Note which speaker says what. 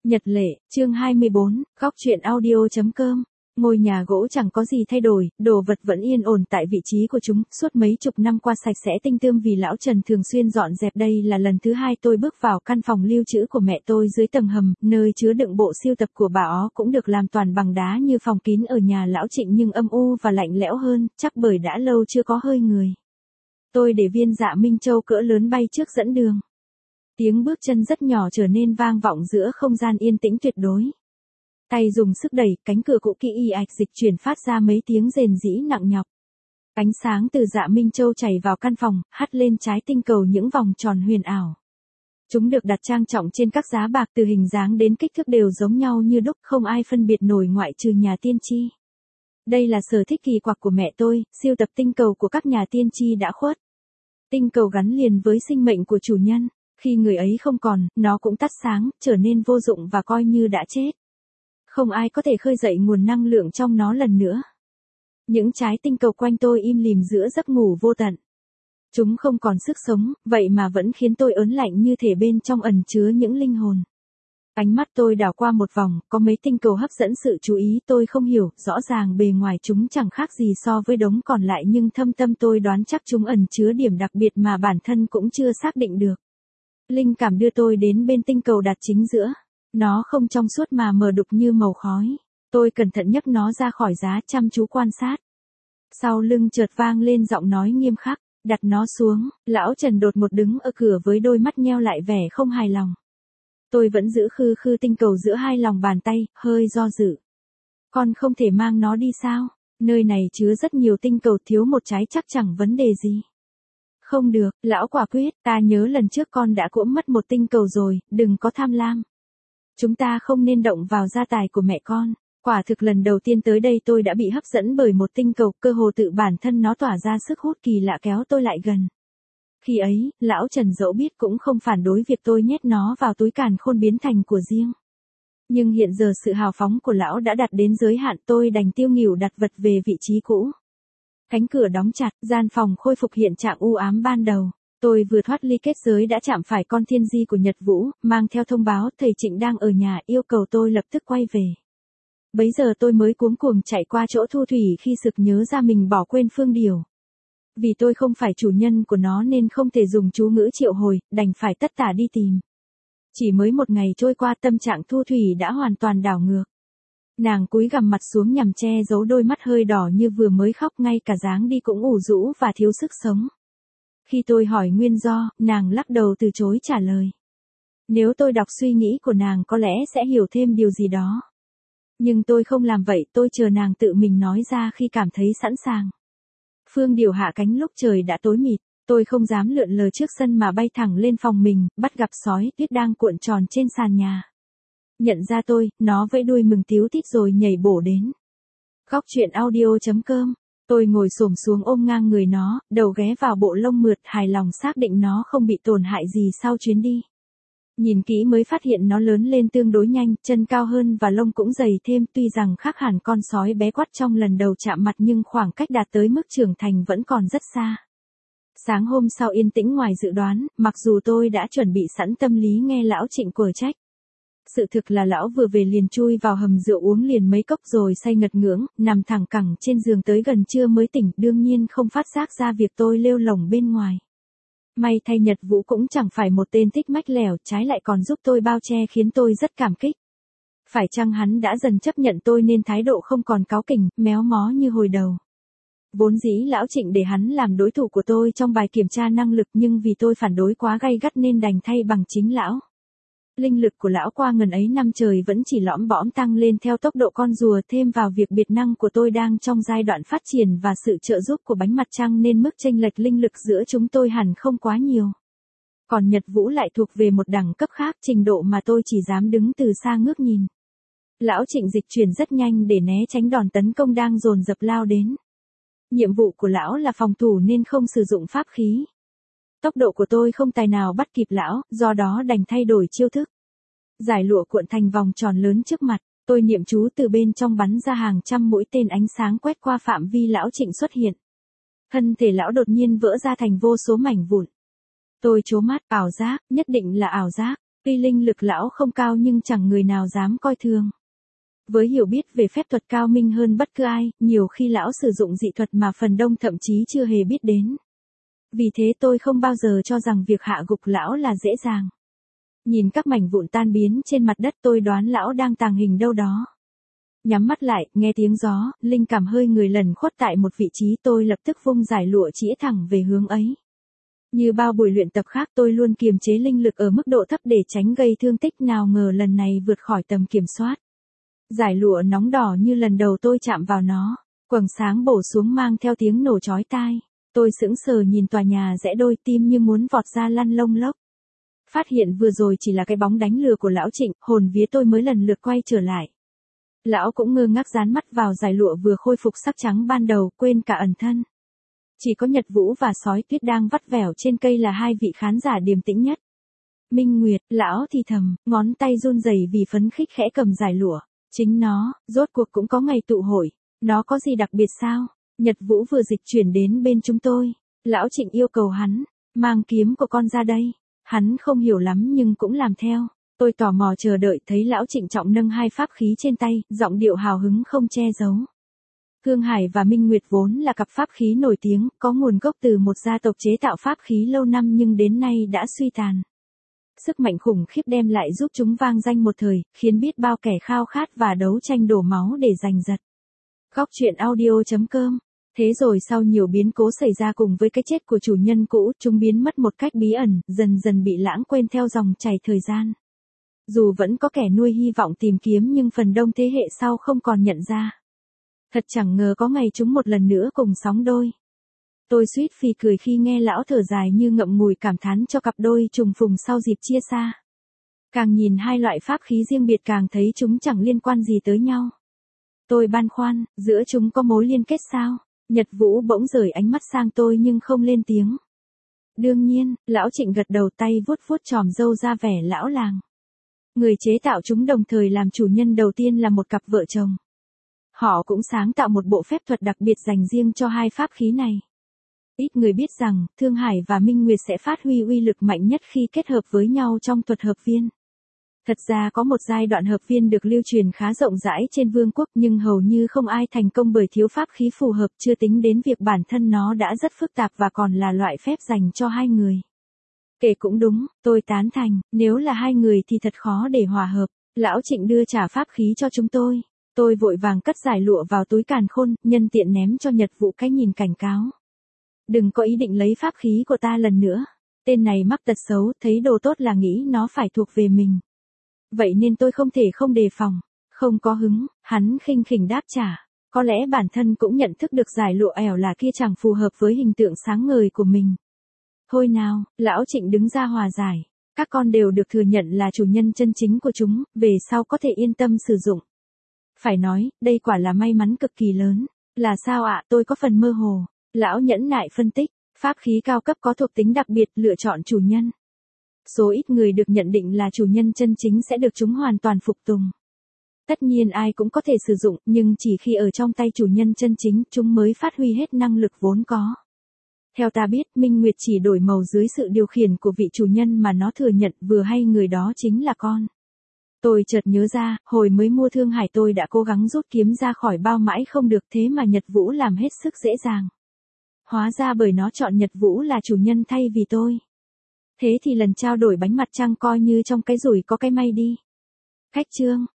Speaker 1: Nhật lệ, chương 24, góc truyện audio.com. Ngôi nhà gỗ chẳng có gì thay đổi, đồ vật vẫn yên ổn tại vị trí của chúng, suốt mấy chục năm qua sạch sẽ tinh tươm vì lão Trần thường xuyên dọn dẹp. Đây là lần thứ hai tôi bước vào căn phòng lưu trữ của mẹ tôi dưới tầng hầm, nơi chứa đựng bộ sưu tập của bà ó cũng được làm toàn bằng đá như phòng kín ở nhà lão Trịnh nhưng âm u và lạnh lẽo hơn, chắc bởi đã lâu chưa có hơi người. Tôi để viên dạ Minh Châu cỡ lớn bay trước dẫn đường. Tiếng bước chân rất nhỏ trở nên vang vọng giữa không gian yên tĩnh tuyệt đối. Tay dùng sức đẩy, cánh cửa cũ kỹ y ạch dịch chuyển phát ra mấy tiếng rền rĩ nặng nhọc. Ánh sáng từ dạ Minh Châu chảy vào căn phòng, hắt lên trái tinh cầu những vòng tròn huyền ảo. Chúng được đặt trang trọng trên các giá bạc, từ hình dáng đến kích thước đều giống nhau như đúc, không ai phân biệt nổi ngoại trừ nhà tiên tri. Đây là sở thích kỳ quặc của mẹ tôi, sưu tập tinh cầu của các nhà tiên tri đã khuất. Tinh cầu gắn liền với sinh mệnh của chủ nhân. Khi người ấy không còn, nó cũng tắt sáng, trở nên vô dụng và coi như đã chết. Không ai có thể khơi dậy nguồn năng lượng trong nó lần nữa. Những trái tinh cầu quanh tôi im lìm giữa giấc ngủ vô tận. Chúng không còn sức sống, vậy mà vẫn khiến tôi ớn lạnh như thể bên trong ẩn chứa những linh hồn. Ánh mắt tôi đảo qua một vòng, có mấy tinh cầu hấp dẫn sự chú ý tôi không hiểu, rõ ràng bề ngoài chúng chẳng khác gì so với đống còn lại nhưng thâm tâm tôi đoán chắc chúng ẩn chứa điểm đặc biệt mà bản thân cũng chưa xác định được. Linh cảm đưa tôi đến bên tinh cầu đặt chính giữa. Nó không trong suốt mà mờ đục như màu khói. Tôi cẩn thận nhấc nó ra khỏi giá chăm chú quan sát. Sau lưng chợt vang lên giọng nói nghiêm khắc, đặt nó xuống. Lão Trần đột ngột đứng ở cửa với đôi mắt nheo lại vẻ không hài lòng. Tôi vẫn giữ khư khư tinh cầu giữa hai lòng bàn tay, hơi do dự. Con không thể mang nó đi sao? Nơi này chứa rất nhiều tinh cầu, thiếu một trái chắc chẳng vấn đề gì. Không được, lão quả quyết, ta nhớ lần trước con đã cuỗm mất một tinh cầu rồi, đừng có tham lam. Chúng ta không nên động vào gia tài của mẹ con. Quả thực lần đầu tiên tới đây tôi đã bị hấp dẫn bởi một tinh cầu, cơ hồ tự bản thân nó tỏa ra sức hút kỳ lạ kéo tôi lại gần. Khi ấy, lão Trần dẫu biết cũng không phản đối việc tôi nhét nó vào túi càn khôn biến thành của riêng. Nhưng hiện giờ sự hào phóng của lão đã đạt đến giới hạn, tôi đành tiêu nghỉu đặt vật về vị trí cũ. Cánh cửa đóng chặt, gian phòng khôi phục hiện trạng u ám ban đầu. Tôi vừa thoát ly kết giới đã chạm phải con thiên di của Nhật Vũ, mang theo thông báo thầy Trịnh đang ở nhà, yêu cầu tôi lập tức quay về. Bấy giờ tôi mới cuống cuồng chạy qua chỗ Thu Thủy khi sực nhớ ra mình bỏ quên Phương Điều. Vì tôi không phải chủ nhân của nó nên không thể dùng chú ngữ triệu hồi, đành phải tất tả đi tìm. Chỉ mới một ngày trôi qua tâm trạng Thu Thủy đã hoàn toàn đảo ngược. Nàng cúi gằm mặt xuống nhằm che giấu đôi mắt hơi đỏ như vừa mới khóc, ngay cả dáng đi cũng ủ rũ và thiếu sức sống. Khi tôi hỏi nguyên do, nàng lắc đầu từ chối trả lời. Nếu tôi đọc suy nghĩ của nàng có lẽ sẽ hiểu thêm điều gì đó. Nhưng tôi không làm vậy, tôi chờ nàng tự mình nói ra khi cảm thấy sẵn sàng. Phương Điều hạ cánh lúc trời đã tối mịt, tôi không dám lượn lờ trước sân mà bay thẳng lên phòng mình, bắt gặp sói tuyết đang cuộn tròn trên sàn nhà. Nhận ra tôi, nó vẫy đuôi mừng tíu tít rồi nhảy bổ đến. Góc truyện audio.com. Tôi ngồi xổm xuống ôm ngang người nó, đầu ghé vào bộ lông mượt, hài lòng xác định nó không bị tổn hại gì sau chuyến đi. Nhìn kỹ mới phát hiện nó lớn lên tương đối nhanh, chân cao hơn và lông cũng dày thêm, tuy rằng khác hẳn con sói bé quắt trong lần đầu chạm mặt nhưng khoảng cách đạt tới mức trưởng thành vẫn còn rất xa. Sáng hôm sau yên tĩnh ngoài dự đoán, mặc dù tôi đã chuẩn bị sẵn tâm lý nghe lão Trịnh quở trách. Sự thực là lão vừa về liền chui vào hầm rượu uống liền mấy cốc rồi say ngật ngưỡng, nằm thẳng cẳng trên giường tới gần trưa mới tỉnh, đương nhiên không phát giác ra việc tôi lêu lổng bên ngoài. May thay Nhật Vũ cũng chẳng phải một tên thích mách lẻo, trái lại còn giúp tôi bao che khiến tôi rất cảm kích. Phải chăng hắn đã dần chấp nhận tôi nên thái độ không còn cáu kỉnh, méo mó như hồi đầu. Vốn dĩ lão Trịnh để hắn làm đối thủ của tôi trong bài kiểm tra năng lực nhưng vì tôi phản đối quá gay gắt nên đành thay bằng chính lão. Linh lực của lão qua ngần ấy năm trời vẫn chỉ lõm bõm tăng lên theo tốc độ con rùa, thêm vào việc biệt năng của tôi đang trong giai đoạn phát triển và sự trợ giúp của bánh mặt trăng nên mức chênh lệch linh lực giữa chúng tôi hẳn không quá nhiều. Còn Nhật Vũ lại thuộc về một đẳng cấp khác, trình độ mà tôi chỉ dám đứng từ xa ngước nhìn. Lão Trịnh dịch chuyển rất nhanh để né tránh đòn tấn công đang dồn dập lao đến. Nhiệm vụ của lão là phòng thủ nên không sử dụng pháp khí. Tốc độ của tôi không tài nào bắt kịp lão, do đó đành thay đổi chiêu thức. Giải lụa cuộn thành vòng tròn lớn trước mặt, tôi niệm chú từ bên trong bắn ra hàng trăm mũi tên ánh sáng quét qua phạm vi lão Trịnh xuất hiện. Thân thể lão đột nhiên vỡ ra thành vô số mảnh vụn. Tôi trố mắt, ảo giác, nhất định là ảo giác. Tuy linh lực lão không cao nhưng chẳng người nào dám coi thường. Với hiểu biết về phép thuật cao minh hơn bất cứ ai, nhiều khi lão sử dụng dị thuật mà phần đông thậm chí chưa hề biết đến. Vì thế tôi không bao giờ cho rằng việc hạ gục lão là dễ dàng. Nhìn các mảnh vụn tan biến trên mặt đất tôi đoán lão đang tàng hình đâu đó. Nhắm mắt lại, nghe tiếng gió, linh cảm hơi người lần khuất tại một vị trí tôi lập tức vung giải lụa chĩa thẳng về hướng ấy. Như bao buổi luyện tập khác tôi luôn kiềm chế linh lực ở mức độ thấp để tránh gây thương tích nào ngờ lần này vượt khỏi tầm kiểm soát. Giải lụa nóng đỏ như lần đầu tôi chạm vào nó, quầng sáng bổ xuống mang theo tiếng nổ chói tai. Tôi sững sờ nhìn tòa nhà rẽ đôi tim như muốn vọt ra lăn lông lốc. Phát hiện vừa rồi chỉ là cái bóng đánh lừa của lão Trịnh, hồn vía tôi mới lần lượt quay trở lại. Lão cũng ngơ ngác dán mắt vào giải lụa vừa khôi phục sắc trắng ban đầu, quên cả ẩn thân. Chỉ có Nhật Vũ và Sói Tuyết đang vắt vẻo trên cây là hai vị khán giả điềm tĩnh nhất. Minh Nguyệt, lão thì thầm, ngón tay run rẩy vì phấn khích khẽ cầm giải lụa. Chính nó, rốt cuộc cũng có ngày tụ hội. Nó có gì đặc biệt sao? Nhật Vũ vừa dịch chuyển đến bên chúng tôi. Lão Trịnh yêu cầu hắn, mang kiếm của con ra đây. Hắn không hiểu lắm nhưng cũng làm theo. Tôi tò mò chờ đợi thấy lão Trịnh trọng nâng hai pháp khí trên tay, giọng điệu hào hứng không che giấu. Thương Hải và Minh Nguyệt vốn là cặp pháp khí nổi tiếng, có nguồn gốc từ một gia tộc chế tạo pháp khí lâu năm nhưng đến nay đã suy tàn. Sức mạnh khủng khiếp đem lại giúp chúng vang danh một thời, khiến biết bao kẻ khao khát và đấu tranh đổ máu để giành giật. Góc truyện audio.com. Thế rồi sau nhiều biến cố xảy ra cùng với cái chết của chủ nhân cũ, chúng biến mất một cách bí ẩn, dần dần bị lãng quên theo dòng chảy thời gian. Dù vẫn có kẻ nuôi hy vọng tìm kiếm nhưng phần đông thế hệ sau không còn nhận ra. Thật chẳng ngờ có ngày chúng một lần nữa cùng sóng đôi. Tôi suýt phì cười khi nghe lão thở dài như ngậm ngùi cảm thán cho cặp đôi trùng phùng sau dịp chia xa. Càng nhìn hai loại pháp khí riêng biệt càng thấy chúng chẳng liên quan gì tới nhau. Tôi băn khoăn, giữa chúng có mối liên kết sao? Nhật Vũ bỗng rời ánh mắt sang tôi nhưng không lên tiếng. Đương nhiên, lão Trịnh gật đầu tay vuốt vuốt chòm râu ra vẻ lão làng. Người chế tạo chúng đồng thời làm chủ nhân đầu tiên là một cặp vợ chồng. Họ cũng sáng tạo một bộ phép thuật đặc biệt dành riêng cho hai pháp khí này. Ít người biết rằng, Thương Hải và Minh Nguyệt sẽ phát huy uy lực mạnh nhất khi kết hợp với nhau trong thuật hợp viên. Thật ra có một giai đoạn hợp viên được lưu truyền khá rộng rãi trên vương quốc nhưng hầu như không ai thành công bởi thiếu pháp khí phù hợp, chưa tính đến việc bản thân nó đã rất phức tạp và còn là loại phép dành cho hai người. Kể cũng đúng, tôi tán thành, nếu là hai người thì thật khó để hòa hợp. Lão Trịnh đưa trả pháp khí cho chúng tôi. Tôi vội vàng cất giải lụa vào túi càn khôn, nhân tiện ném cho Nhật Vũ cái nhìn cảnh cáo. Đừng có ý định lấy pháp khí của ta lần nữa. Tên này mắc tật xấu, thấy đồ tốt là nghĩ nó phải thuộc về mình. Vậy nên tôi không thể không đề phòng. Không có hứng, hắn khinh khỉnh đáp trả. Có lẽ bản thân cũng nhận thức được giải lụa ẻo là kia chẳng phù hợp với hình tượng sáng ngời của mình. Thôi nào, lão Trịnh đứng ra hòa giải. Các con đều được thừa nhận là chủ nhân chân chính của chúng, về sau có thể yên tâm sử dụng. Phải nói, đây quả là may mắn cực kỳ lớn. Là sao ạ? Tôi có phần mơ hồ. Lão nhẫn nại phân tích, pháp khí cao cấp có thuộc tính đặc biệt lựa chọn chủ nhân. Số ít người được nhận định là chủ nhân chân chính sẽ được chúng hoàn toàn phục tùng. Tất nhiên ai cũng có thể sử dụng, nhưng chỉ khi ở trong tay chủ nhân chân chính, chúng mới phát huy hết năng lực vốn có. Theo ta biết, Minh Nguyệt chỉ đổi màu dưới sự điều khiển của vị chủ nhân mà nó thừa nhận, vừa hay người đó chính là con. Tôi chợt nhớ ra, hồi mới mua Thương Hải tôi đã cố gắng rút kiếm ra khỏi bao mãi không được, thế mà Nhật Vũ làm hết sức dễ dàng. Hóa ra bởi nó chọn Nhật Vũ là chủ nhân thay vì tôi. Thế thì lần trao đổi bánh mặt trăng coi như trong cái rủi có cái may đi. Khách chương.